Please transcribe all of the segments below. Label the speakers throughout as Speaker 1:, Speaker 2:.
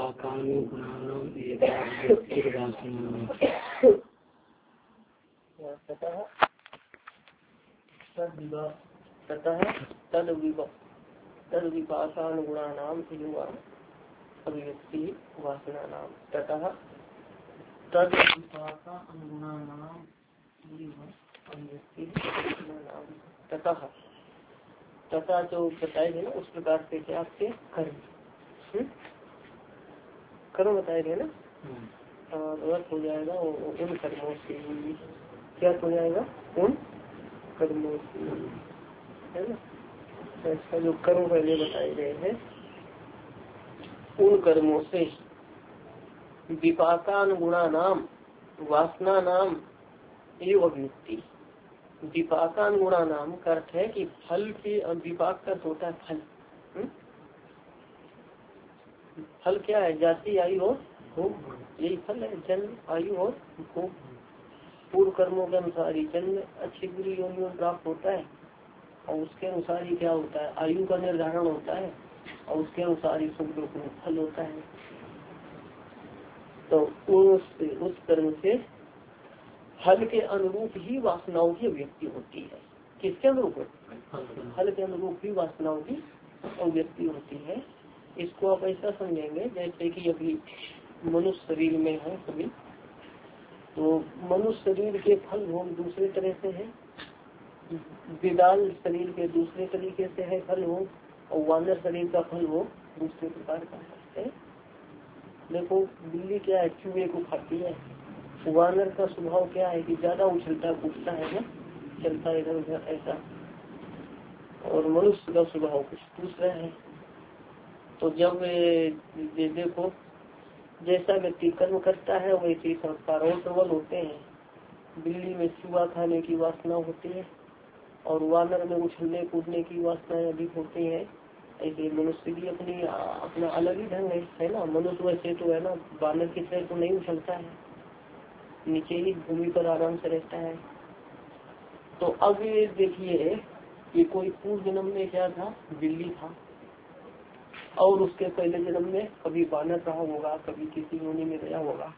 Speaker 1: तद विपाकानुगुणानाम युवा अभिव्यक्ति वासना नाम ततः तद विपाकानुगुणानाम अभिव्यक्ति वासना नाम ततः तथा जो बताए गए ना उस प्रकार से क्या आपके कर्म कर्म बताए गए ना अर्थ हो जाएगा उन कर्मों से क्या हो जाएगा उन कर्मों से है ना। ऐसा जो कर्म पहले बताए गए हैं उन कर्मों से विपाकानुगुणा नाम वासना नाम एवं अभिव्यक्ति। विपाकानुगुणा नाम का अर्थ है कि फल के विपाक का होता है फल। फल क्या है? जाति, आयु और भोग, यही फल है। जन्म, आयु और भोग। पूर्व कर्मों के अनुसार ही जन्म अच्छी बुरी योनियों प्राप्त होता है और उसके अनुसार ही क्या होता है? आयु का निर्धारण होता है और उसके अनुसार ही सुख दुख में फल होता है। तो उस कर्म से फल के अनुरूप ही वासनाओं की अभिव्यक्ति होती है। किसके अनुरूप? फल के अनुरूप ही वासनाओं की अभिव्यक्ति होती है। इसको आप ऐसा समझेंगे जैसे कि अभी मनुष्य शरीर में है सभी, तो मनुष्य शरीर के फल भोग दूसरे तरह से है, विदाल शरीर के दूसरे तरीके से है फल भोग, और वानर शरीर का फल भोग दूसरे प्रकार का है। देखो बिल्ली क्या है? चूहे को खाती है। वानर का स्वभाव क्या है कि ज्यादा उछलता कूदता है ना, चलता इधर उधर ऐसा, और मनुष्य का स्वभाव कुछ दूसरा है। तो जब देखो जैसा व्यक्ति कर्म करता है वैसे संस्कार और प्रबल होते हैं। बिल्ली में चूहा खाने की वासना होती है और वानर में उछलने कूदने की वासनाएं अधिक होती है। ऐसे मनुष्य भी अपना अलग ही ढंग है ना। मनुष्य वैसे तो है ना वानर की तरह तो नहीं उछलता है, नीचे ही भूमि पर आराम से रहता है। तो अब ये देखिए कि कोई पूर्व जन्म में क्या था? बिल्ली था, और उसके पहले जन्म में कभी वानर रहा होगा, कभी किसी योनि में गया होगा।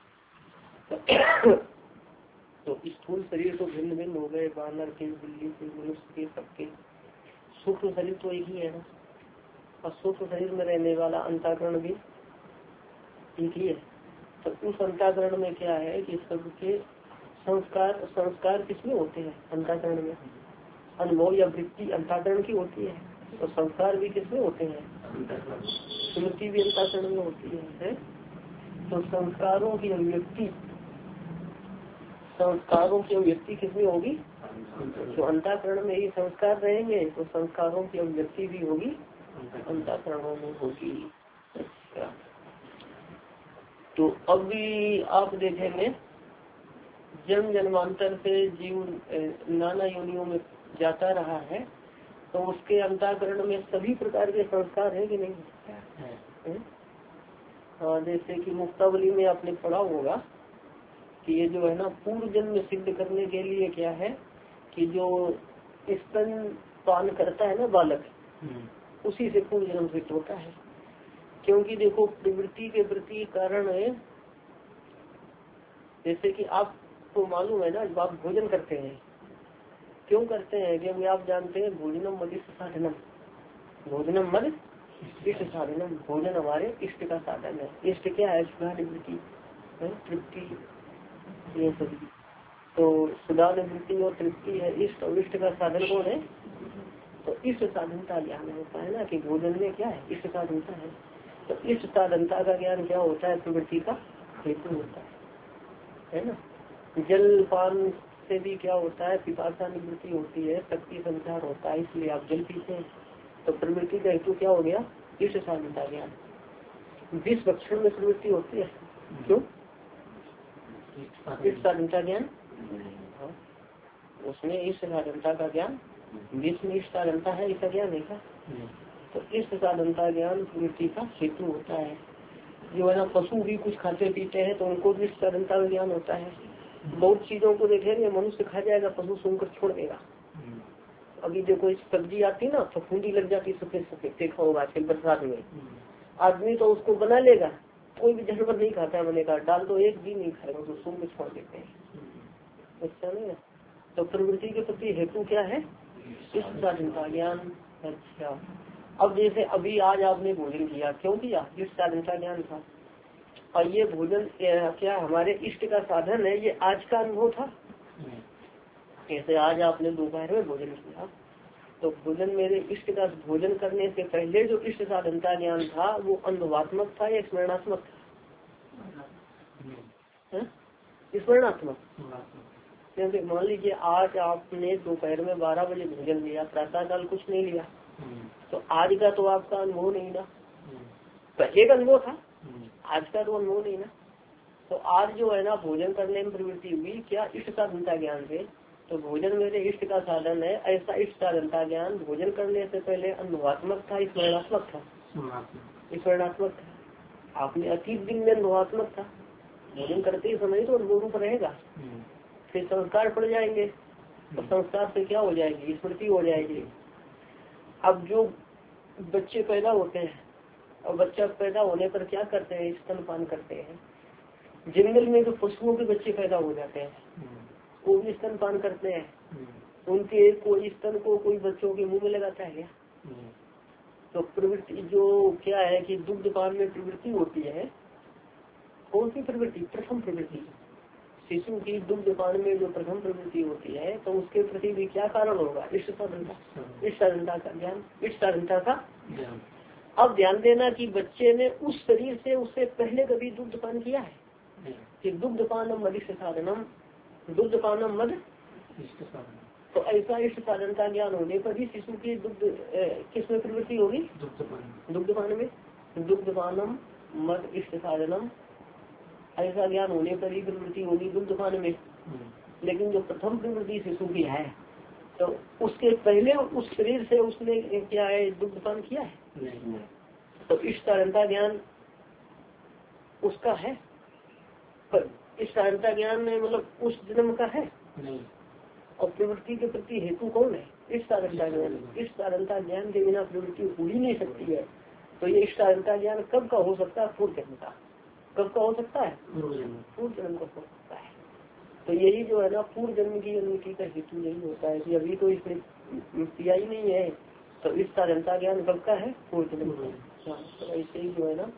Speaker 1: तो स्थूल शरीर तो भिन्न भिन्न हो गए, वानर के, बिल्ली के, मनुष्य के, सबके। सूक्ष्म शरीर तो एक ही है ना, और सूक्ष्म शरीर में रहने वाला अंतःकरण भी एक ही है। तो उस अंतःकरण में क्या है कि सबके संस्कार किसमें होते हैं? अंतःकरण में। अनुभव या वृत्ति अंतःकरण की होती है, और संस्कार भी किसमें होते हैं? स्मृति भी अंतःकरण में होती है। तो संस्कारों की अभिव्यक्ति किसमें होगी? तो अंतःकरण में ही संस्कार रहेंगे तो संस्कारों की अभिव्यक्ति भी होगी, अंतःकरणों में होगी। अच्छा, तो अब भी आप देखेंगे जन्म जन्मांतर से जीव नाना योनियों में जाता रहा है, तो उसके अंतःकरण में सभी प्रकार के संस्कार है कि नहीं है? हाँ, जैसे कि मुक्तावली में आपने पढ़ा होगा कि ये जो है ना पूर्व जन्म सिद्ध करने के लिए क्या है कि जो स्तन पान करता है ना बालक, उसी से पूर्व जन्म सिद्ध होता है। क्योंकि देखो प्रवृत्ति के प्रति कारण है। जैसे कि आपको मालूम है ना जब आप भोजन करते हैं, क्यों करते हैं? क्योंकि आप जानते हैं भोजनम मद इष्ट साधनम, भोजनम मद इष्ट साधनम, भोजन हमारे इष्ट का साधन है। इष्ट क्या है? सुधा निवृत्ति, तृप्ति, ये सभी। तो सुधा निवृत्ति और तृप्ति है इष्ट, और इष्ट का साधन कौन है? तो इष्ट साधनता ज्ञान होता है ना कि भोजन में क्या है? इष्ट साधनता है। तो इष्ट साधनता का ज्ञान क्या होता है? प्रवृत्ति का हेतु होता है ना। जल पान से भी क्या होता है? पिपासा निवृत्ति होती है, शक्ति संचार होता है, इसलिए आप जल पीते हैं। तो प्रवृत्ति का हेतु क्या हो गया? इष्ट साधनता ज्ञान। विष भक्षण में प्रवृत्ति होती है, क्यों? इष्ट साधनता ज्ञान, उसमें इष्ट साधनता का ज्ञान, विष में इष्ट साधनता है, इसका ज्ञान है क्या? तो इष्ट साधनता ज्ञान प्रवृत्ति का हेतु होता है। जो है ना पशु भी कुछ खाते पीते हैं तो उनको भी इष्ट साधनता का ज्ञान होता है। बहुत चीजों को देखेंगे मनुष्य खा जाएगा, पशु सुनकर छोड़ देगा। अभी देखो सब्जी आती ना तो फूंडी लग जाती सफेद सफेद, देखा होगा आजकल बरसात में। आदमी तो उसको बना लेगा कोई भी जानवर नहीं खाता है, मैंने कहा डाल दो एक भी नहीं खाएगा, तो सूंघ में छोड़ देते हैं। अच्छा नहीं है। तो प्रवृत्ति के प्रति हेतु क्या है? इष्ट साधन का ज्ञान। अच्छा, अब जैसे अभी आज आपने भोजन किया, क्यों किया? इष्ट साधन का ज्ञान था। और ये भोजन क्या हमारे इष्ट का साधन है? ये आज का अनुभव था। जैसे आज आपने दोपहर में भोजन किया, तो भोजन मेरे इष्ट का भोजन करने से पहले जो इष्ट साधन का ज्ञान था वो अनुभवात्मक था या स्मरणात्मक था? स्मरणात्मक। क्योंकि मान लीजिए आज आपने दोपहर में 12 बजे भोजन लिया, प्रातः काल कुछ नहीं लिया, तो आज का तो आपका अनुभव नहीं ना, पहले का अनुभव था, आज का तो अनुभव नहीं ना। तो आज जो है ना भोजन करने में प्रवृत्ति हुई, क्या इष्ट साधन का ज्ञान से, तो भोजन मेरे इष्ट का साधन है, ऐसा इष्ट साधन का ज्ञान भोजन करने से पहले अनुभवात्मक था, स्मरणात्मक था? स्मरणात्मक था। आपने अतीत दिन में अनुभवात्मक था, भोजन करते ही समय तो अनुभव रूप रहेगा, फिर संस्कार पड़ जाएंगे, तो संस्कार से क्या हो जाएगी? स्मृति हो जाएगी। अब जो बच्चे पैदा होते हैं, और बच्चा पैदा होने पर क्या करते हैं? स्तनपान करते हैं। जंगल में जो पशुओं के बच्चे पैदा हो जाते हैं वो भी स्तनपान करते हैं। उनके कोई स्तन को कोई बच्चों के मुंह में लगाता है क्या? तो प्रवृत्ति जो क्या है कि दुग्धपान में प्रवृत्ति होती है, कौन सी प्रवृत्ति? प्रथम प्रवृत्ति। शिशु की दुग्धपान में जो प्रथम प्रवृत्ति होती है, तो उसके प्रति भी क्या कारण होगा? इष्ट साधनता का ज्ञान, इष्ट साधनता का। अब ध्यान देना कि बच्चे ने उस शरीर से उससे पहले कभी दुग्धपान किया है कि दुग्धपानम मद इष्ट साधनम, दुग्धपानम मद। तो ऐसा इष्ट साधन का ज्ञान होने पर ही शिशु की दुग्ध किस में प्रवृत्ति होगी? दुग्धपान में। दुग्धपानम मद इष्ट साधनम, ऐसा ज्ञान होने पर ही प्रवृत्ति होगी दुग्धपान में। लेकिन जो प्रथम प्रवृत्ति शिशु की है, तो उसके पहले उस शरीर से उसने क्या है? दुग्धपान किया है। तो इष्ट साधन का ज्ञान उसका है, पर इस साधनता ज्ञान में मतलब उस जन्म का है नहीं। और प्रवृत्ति के प्रति हेतु कौन है? इस साधनता ज्ञान। इस साधनता ज्ञान के बिना प्रवृत्ति हो ही नहीं सकती है। तो ये इस साधनता ज्ञान कब का हो सकता है? पूर्व जन्म का। कब का हो सकता है? पूर्व जन्म का हो सकता है। तो यही जो है ना पूर्व जन्म की अनुमति का हेतु यही होता है कि अभी तो इसमें किया ही नहीं है, तो इस साधनता ज्ञान कब का है? पूर्व जन्म का। तो ऐसे ही जो है ना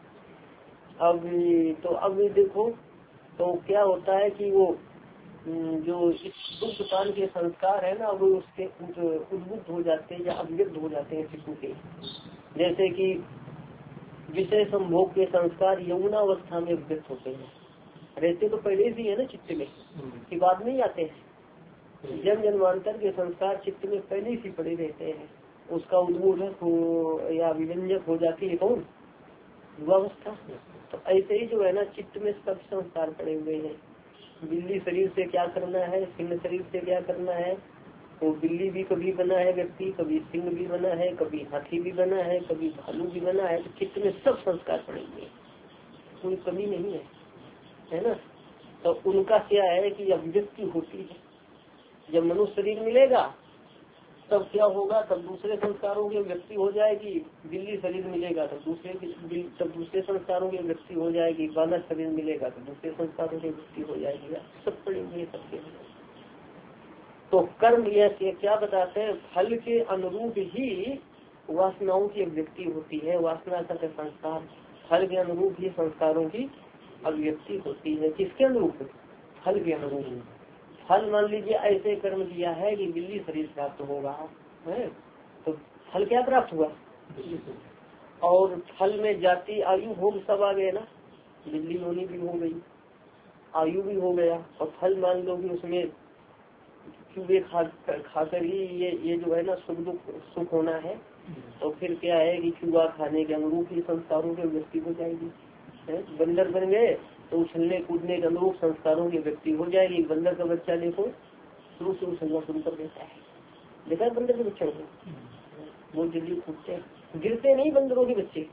Speaker 1: अब देखो, तो क्या होता है कि वो जो इस दुग्धपान के संस्कार है ना, वो उसके उद्बुद्ध हो जाते हैं या अभिव्यक्त हो जाते हैं शिशु के। जैसे कि विषय संभोग के संस्कार यौवनावस्था में व्यक्त होते हैं, रहते तो पहले से है ना चित्त में, की बात नहीं आते हैं। जन्म जन्मांतर के संस्कार चित्त में पहले से पड़े रहते हैं, उसका उद्बोधक हो या विव्यंजक हो जाती है कौन? युवावस्था। तो ऐसे ही जो है ना चित्त में सब संस्कार पड़े हुए हैं। बिल्ली शरीर से क्या करना है, सिंह शरीर से क्या करना है, वो बिल्ली भी कभी बना है व्यक्ति, कभी सिंह भी बना है, कभी हाथी भी बना है, कभी भालू भी बना है। तो चित्त में सब संस्कार पड़े हुए, कोई कमी नहीं है ना। तो उनका क्या है कि अभिव्यक्ति होती है। जब मनुष्य शरीर मिलेगा तब क्या होगा? तब दूसरे संस्कारों की व्यक्ति हो जाएगी। बिल्ली शरीर मिलेगा तब दूसरे संस्कारों की व्यक्ति हो जाएगी। बानर शरीर मिलेगा तो दूसरे संस्कारों की व्यक्ति हो जाएगी। सब पड़े हुए सबके। तो कर्म यह क्या बताते हैं? फल के अनुरूप ही वासनाओं की अभिव्यक्ति होती है। वासना का संस्कार, फल के अनुरूप ही संस्कारों की अभिव्यक्ति होती है। किसके अनुरूप? फल के अनुरूप। फल मान लीजिए ऐसे कर्म किया है कि बिल्ली शरीर प्राप्त होगा है, तो फल क्या प्राप्त हुआ? और फल में जाति आयु भोग सब आ गए ना, बिल्ली होनी भी हो गई, आयु भी हो गया, और फल मान लो कि उसमें चूहे खाकर ही ये जो है ना सुख होना है। तो फिर क्या है कि चूहा खाने के अनुरूप ही संस्कारों की व्यक्ति हो जाएगी। बंदर बन गए तो उछलने कूदने के अनुरूप संस्कारों की व्यक्ति हो जाएगी। बंदर का बच्चा देखो शुरू से उछलना शुरू कर देता है, देखा है बंदर के बच्चों को? वो जल्दी कूदते हैं, गिरते नहीं बंदरों के बच्चे,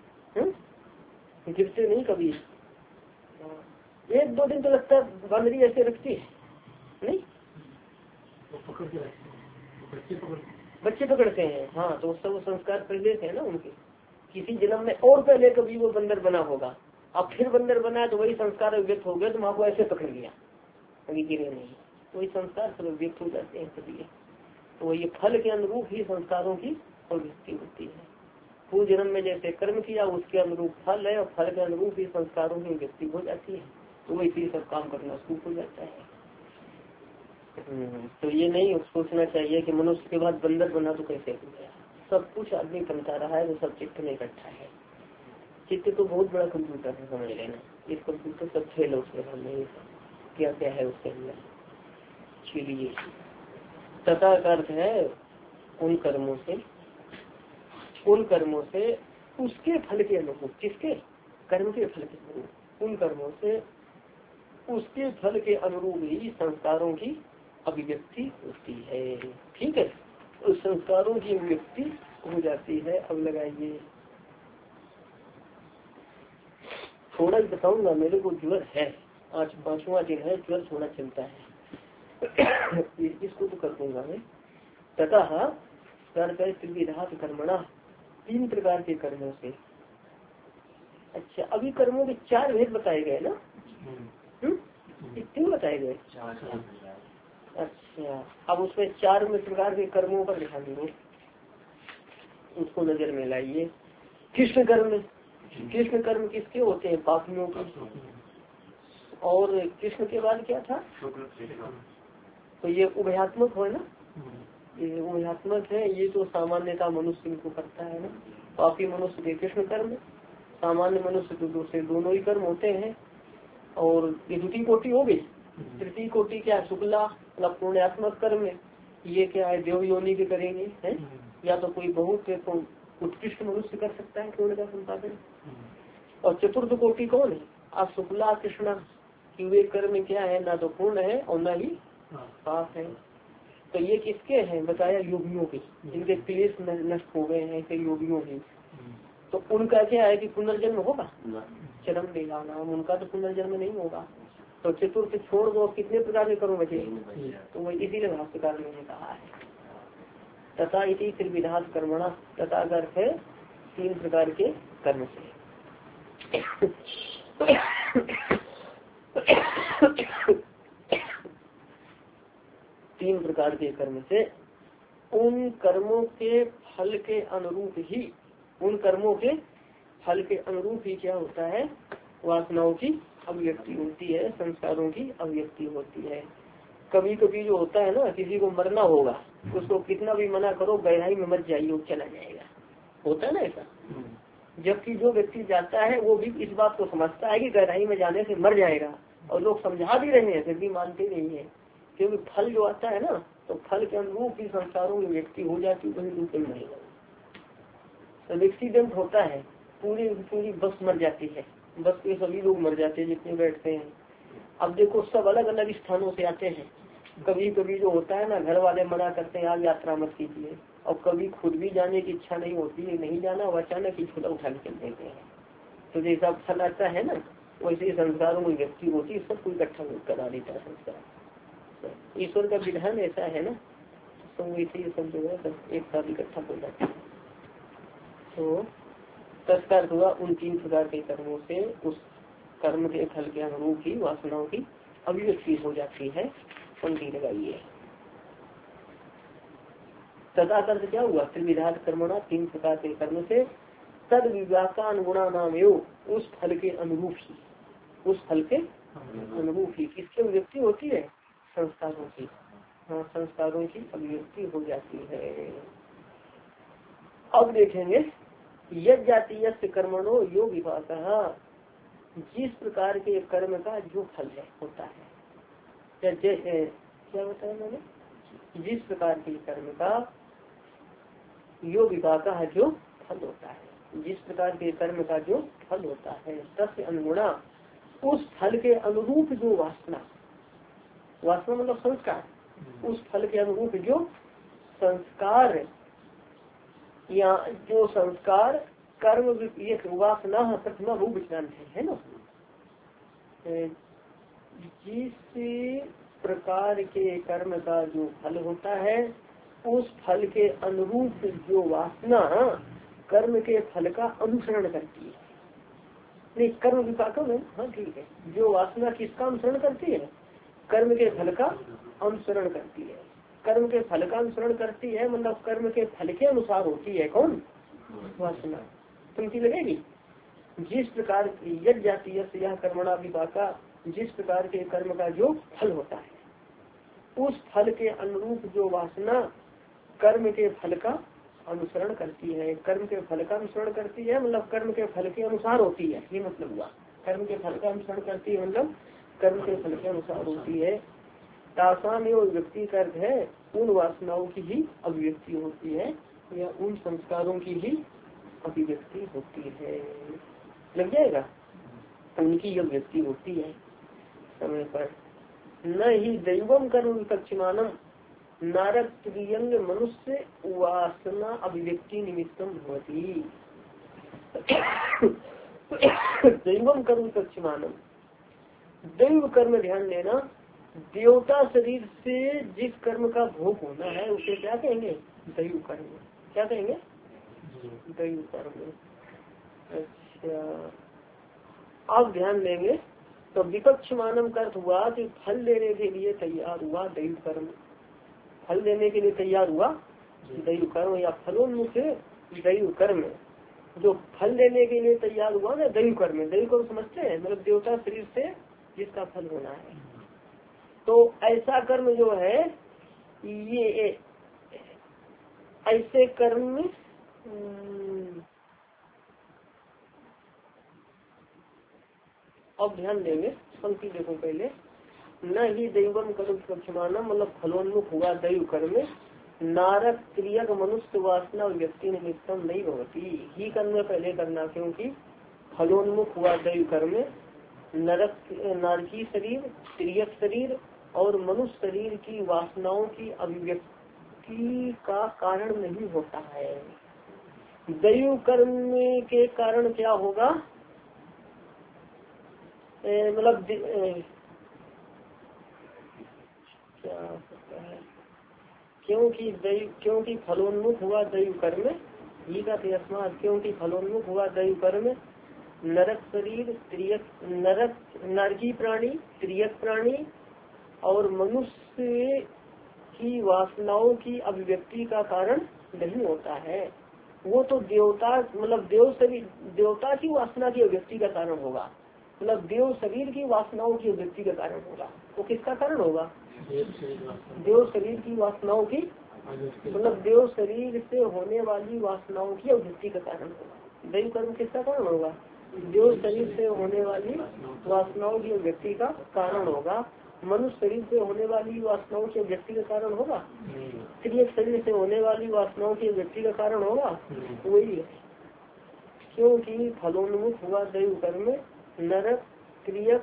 Speaker 1: गिरते नहीं कभी। 1-2 दिन तो लगता है बंदरी ऐसे रखती है नहीं, बच्चे पकड़ते हैं। हाँ, तो सब संस्कार पहले थे ना उनके, किसी जन्म में और पहले कभी वो बंदर बना होगा। अब फिर बंदर बना तो वही संस्कार अभिव्यक्त हो गया, तो माँ को ऐसे पकड़ लिया, अभी गिरे नहीं, वही संस्कार सब अभिव्यक्त हो जाते हैं सभी। तो ये फल के अनुरूप ही संस्कारों की अभिव्यक्ति होती है। पूर्व जन्म में जैसे कर्म किया उसके अनुरूप फल है, और फल के अनुरूप ही संस्कारों की अभिव्यक्ति हो जाती है, तो वही सब काम करना शुरू हो जाता है। तो ये नहीं सोचना चाहिए कि मनुष्य के बाद बंदर बना तो कैसे हो गया। सब कुछ आदमी बनता रहा है, वो सब चित्त में इकट्ठा है। चित्त तो बहुत बड़ा कंप्यूटर है, समझ लेना। इस कंप्यूटर सब खेल है उसके अंदर, क्या क्या है उसके अंदर। चलिए, तथा का अर्थ है उन कर्मों से उसके फल के अनुरूप, किसके कर्म के फल के अनुरूप, उन कर्मों से उसके फल के अनुरूप ही संस्कारों की अभिव्यक्ति होती है। ठीक है, उस संस्कारों की अभिव्यक्ति हो जाती है। अब लगाइए, थोड़ा ही बताऊंगा, मेरे को ज्वर है, आज 5वां दिन है, ज्वर थोड़ा चलता है। इसको तो कर दूंगा मैं। तथा त्रिविधात कर्मणा, 3 प्रकार के कर्मों से। अच्छा, अभी कर्मों के 4 भेद बताए गए ना? कितने बताए गए? अच्छा, अब उसमें 4 प्रकार के कर्मों पर ध्यान दो, उसको नजर में लाइए। कृष्ण कर्म, कृष्ण कर्म किसके होते हैं? पापियों के। और कृष्ण के बाद क्या था? तो ये उभयात्मक हो ना, ये उभयात्मक है। ये तो सामान्यता मनुष्य को करता है ना, पापी मनुष्य के कृष्ण कर्म, सामान्य मनुष्य तो दूसरे दोनों ही कर्म होते हैं। और ये द्वितीय कोटि हो गई। तृतीय कोटि क्या? शुक्ला मतलब पुण्यात्मक कर्म है। ये क्या है? देव योनि के करेंगे है, या तो कोई बहुत उत्कृष्ट मनुष्य कर सकता है पुण्य का संपादन। और चतुर्थ कोटि कौन है? आप शुक्ला कृष्णा कि वे कर्म क्या है? ना तो पूर्ण है और न ही पाप है। तो ये किसके हैं बताया? योगियों के, जिनके क्लेश नष्ट हो गए हैं, ऐसे योगियों के। तो उनका क्या है कि पुनर्जन्म होगा? चरम देगा नाम, उनका तो पुनर्जन्म नहीं होगा। तो चतुर्थ छोड़ दो, कितने प्रकार के कर्म बचे? तो वही इसीलिए भाष्यकार ने कहा है तथा इति त्रिविधात कर्मणा। तथा अर्थ है 3 प्रकार के कर्म से। 3 प्रकार के कर्म से उन कर्मों के फल के अनुरूप ही, उन कर्मों के फल के अनुरूप ही क्या होता है? वासनाओं की अभिव्यक्ति होती है, संस्कारों की अभिव्यक्ति होती है। कभी कभी जो होता है ना, किसी को मरना होगा, उसको कितना भी मना करो, गहराई में मत जाइए, वो चला जाएगा, होता है ना ऐसा। जबकि जो व्यक्ति जाता है वो भी इस बात को समझता है कि गहराई में जाने से मर जाएगा, और लोग समझा भी रहे हैं फिर भी मानते नहीं है। क्योंकि फल जो आता है ना, तो फल के अनुरूप ही संस्कारों की व्यक्ति हो जाती है, वही रूप में रहेगा। तो एक्सीडेंट होता है, पूरी पूरी बस मर जाती है, बस के सभी लोग मर जाते हैं जितने बैठते हैं। अब देखो सब अलग अलग स्थानों से आते हैं। कभी कभी जो होता है ना, घर वाले मना करते हैं आप यात्रा मत कीजिए, और कभी खुद भी जाने की इच्छा नहीं होती है, नहीं जाना, और अचानक ही छुड़ा उठा के चल देते हैं। तो जैसा फल आता है ना, वैसे ही संस्कारों में व्यक्ति होती है, सबको इकट्ठा करा देता है संस्कार। ईश्वर का विधान ऐसा है ना, तो वैसे ही सब जो है सब एक साथ इकट्ठा हो जाता है। तो तत्कार हुआ उन 3 प्रकार के कर्मों से उस कर्म के फल के अनुरूप ही वासनाओं की अभिव्यक्ति हो जाती है। पंक्ति लगाइए। तथा कर्म क्या हुआ? त्रिविधात कर्मणा, 3 प्रकार के कर्म से तद विवेकानुगुणा नाम एवं उस फल के अनुरूप ही, उस फल के अनुरूप ही किसकी अभिव्यक्ति होती है? संस्कारों की। हाँ, संस्कारों की अभिव्यक्ति हो जाती है। अब देखेंगे यद जातीय कर्मणो यो विभाग, जिस प्रकार के कर्म का जो फल है होता है, जैसे क्या बताया मैंने? जिस प्रकार के कर्म का यो विभाग है जो फल होता है, जिस प्रकार के कर्म का जो फल होता है, तस्य अनुगुणा उस फल के अनुरूप जो वासना, वासना मतलब संस्कार, उस फल के अनुरूप जो संस्कार या जो संस्कार कर्म ये वासना प्रथमा रूप विज्ञान है ना। जिस प्रकार के कर्म का जो फल होता है, उस फल के अनुरूप जो वासना कर्म के फल का अनुसरण करती है, नहीं, कर्म विपाकों में, हाँ ठीक है। जो वासना किसका अनुसरण करती है? कर्म के फल का अनुसरण करती है। कर्म के फल का अनुसरण करती है मतलब कर्म के फल के अनुसार होती है। कौन? वासना। पंक्ति लगेगी। जिस प्रकार यज्ञ जाती है यह कर्मणा विपाका, जिस प्रकार के कर्म का जो फल होता है उस फल के अनुरूप जो वासना कर्म के फल का अनुसरण करती है। कर्म के फल का अनुसरण करती है मतलब कर्म के फल के अनुसार होती है, ये मतलब हुआ। कर्म के फल का अनुसरण करती है मतलब कर्म के फल के अनुसार होती है। तासाम एवं व्यक्ति का अर्थ है उन वासनाओं की ही अभिव्यक्ति होती है या उन संस्कारों की ही अभिव्यक्ति होती है। लग जाएगा, उनकी अभिव्यक्ति होती है समय पर। न ही दैवम कर्म विपक्षमानम नारक त्रियंग मनुष्य वासना अभिव्यक्ति निमित्तम होती। दैवम कर्म विपक्षमानम, दैव कर्म ध्यान देना, देवता शरीर से जिस कर्म का भोग होना है उसे क्या कहेंगे? दैव कर्म। क्या कहेंगे? दैव कर्म। अच्छा, आप ध्यान देंगे तो विपक्ष मानव का अर्थ हुआ कि फल लेने के लिए तैयार हुआ दैव कर्म। फल देने के लिए तैयार हुआ दैव कर्म या फलोन्मुख दैव कर्म। जो फल देने के लिए तैयार हुआ ना दैव कर्म। दैव कर्म समझते हैं मतलब देवता शरीर से जिसका फल होना है। तो ऐसा कर्म जो है ये ऐसे कर्म अब ध्यान देंगे। पंक्ति देखो पहले। न ही दैवम कर्म विपक्षमानम मतलब फलोन्मुख हुआ दैव कर्म नारक क्रियक मनुष्य वासना व्यक्ति निमित्तम नहीं होती। ही कर्म पहले करना क्योंकि फलोन्मुख हुआ दैव कर्म नरक नारकी शरीर, क्रियक शरीर और मनुष्य शरीर की वासनाओं की अभिव्यक्ति का कारण नहीं होता है। दैव कर्म के कारण क्या होगा? मतलब क्या होता है? क्योंकि फलोन्मुख हुआ दैव कर्म ही का अस्मात, क्योंकि फलोन्मुख हुआ दैव कर्म नरक शरीर, नरकी प्राणी, त्रियक प्राणी और मनुष्य की वासनाओं की अभिव्यक्ति का कारण नहीं होता है। वो तो देवता मतलब देव शरीर, देवता की वासना की अभिव्यक्ति का कारण होगा। मतलब देव शरीर की वासनाओं की अभिव्यक्ति का कारण होगा। वो किसका कारण होगा? देव शरीर की वासनाओं की, मतलब देव शरीर से होने वाली वासनाओं की अभिव्यक्ति का कारण होगा। दैव कर्म किसका कारण होगा? देव शरीर से होने वाली वासनाओं की अभिव्यक्ति का कारण होगा। मनुष्य शरीर से होने वाली वासनाओं की अभिव्यक्ति का कारण होगा। त्रियक शरीर से होने वाली वासनाओं की अभिव्यक्ति का कारण होगा। वही है, क्योंकि फलोन्मुख हुआ दैव कर्म नरक, क्रियक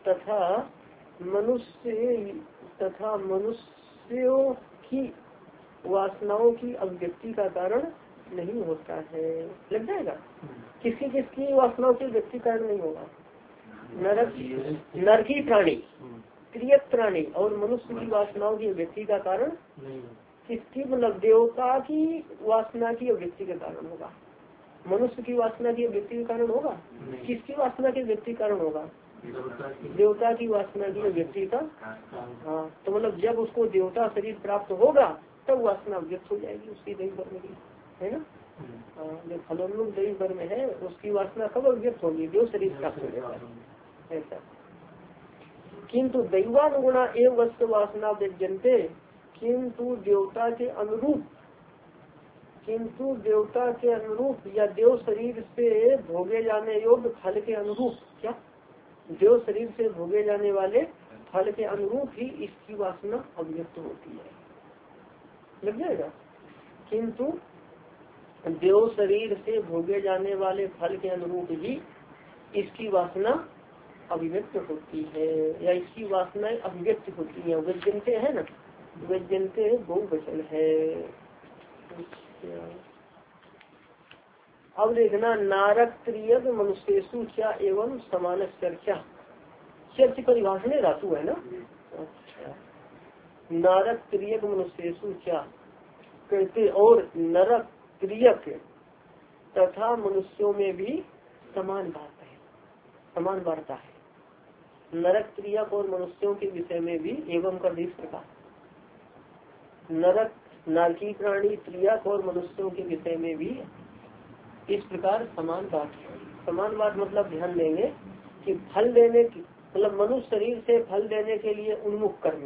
Speaker 1: तथा मनुष्यों की वासनाओं की अभिव्यक्ति का कारण नहीं होता है। लग जाएगा। किसकी किसकी वासनाओं की अभिव्यक्ति कारण नहीं होगा? नरकी प्राणी, क्रियक प्राणी और मनुष्य की वासनाओं की अभिव्यक्ति का कारण किसकी? मतलब देवता की वासना की अभिव्यक्ति का कारण होगा। मनुष्य की वासना की अभिव्यक्ति के कारण होगा। किसकी वासना के अभिव्यक्ति कारण होगा? देवता की वासना की अभिव्यक्ति का। हाँ, तो मतलब जब उसको देवता शरीर प्राप्त होगा तब वासना व्यक्त हो जाएगी उसकी दैव कर्म की, है ना। हाँ, जो फलोन्मुख दैव कर्म है उसकी वासना कब अभिव्यक्त होगी? देव शरीर प्राप्त हो जाएगा ऐसा। किंतु दैवानुगुणा एवं वस्तु वासना व्यज्यन्ते, किंतु देवता के अनुरूप या देव शरीर से भोगे जाने योग्य फल के अनुरूप, क्या देव शरीर से भोगे जाने वाले फल के अनुरूप ही इसकी वासना अभिव्यक्त होती है। लग जाएगा। किंतु देव शरीर से भोगे जाने वाले फल के अनुरूप ही इसकी वासना अभिव्यक्त होती है या इसकी वासनाएं अभिव्यक्त होती है। व्यज्यन्ते है ना, व्यज्यन्ते बहुवचन है। अब देखना नारक त्रियक मनुष्येषु क्या एवं समान चर्चा, चर्च परिभाषण धातु है ना। अच्छा, नारक त्रियक मनुष्येषु क्या कहते और नरक त्रियक तथा मनुष्यों में भी समान बात है। समान वार्ता है। नरक त्रियक और मनुष्यों के विषय में भी एवं कर इस प्रकार, नरक नारकी प्राणी त्रियक और मनुष्यों के विषय में भी इस प्रकार समान बात है। समान बात मतलब ध्यान देंगे कि फल देने की मतलब मनुष्य शरीर से फल देने के लिए उन्मुख कर्म,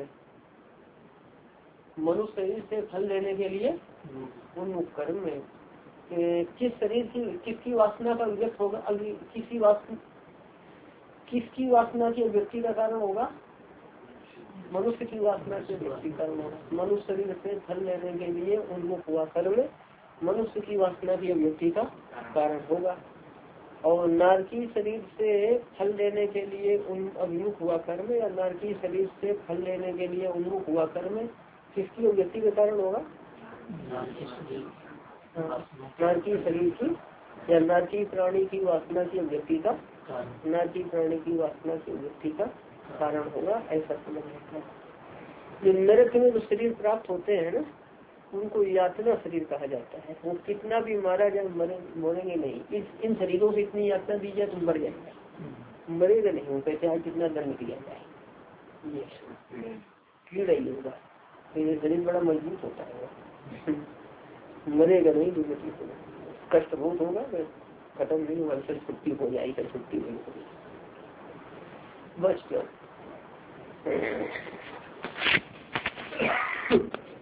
Speaker 1: मनुष्य शरीर से फल देने के लिए उन्मुख कर्म में किस शरीर की किसकी वासना का व्यक्त होगा, किसकी वासना की व्यक्ति का कारण होगा, मनुष्य की वासना से व्यक्ति कारण होगा। मनुष्य शरीर से फल लेने के लिए उन्मुख हुआ कर्म मनुष्य की वासना की व्यक्ति का कारण होगा। और नारकी शरीर से फल लेने के लिए अभिमुख हुआ कर्म या नारकी शरीर से फल लेने के लिए उन्मुख हुआ कर्म किसकी व्यक्ति के कारण होगा, नारकी शरीर की या नारकी प्राणी की वासना की व्यक्ति का, नारकी प्राणी की वासना की व्यक्ति का कारण होगा, ऐसा समझ रखना। जो नरक में जो शरीर प्राप्त होते हैं ना, उनको यातना शरीर कहा जाता है। वो कितना भी मारा जाए मरेंगे नहीं। इन शरीरों से इतनी यातना दी जाए तो मर जाएगा, मरेगा नहीं। वो कहते हैं कितना दंड दिया जाए ये कीड़ा ही होगा, तो ये शरीर बड़ा मजबूत होता है, मरेगा नहीं, दुर्गति होगा, कष्ट बहुत होगा, खत्म नहीं होगा, फिर छुट्टी हो जाएगी, छुट्टी नहीं होगी बस।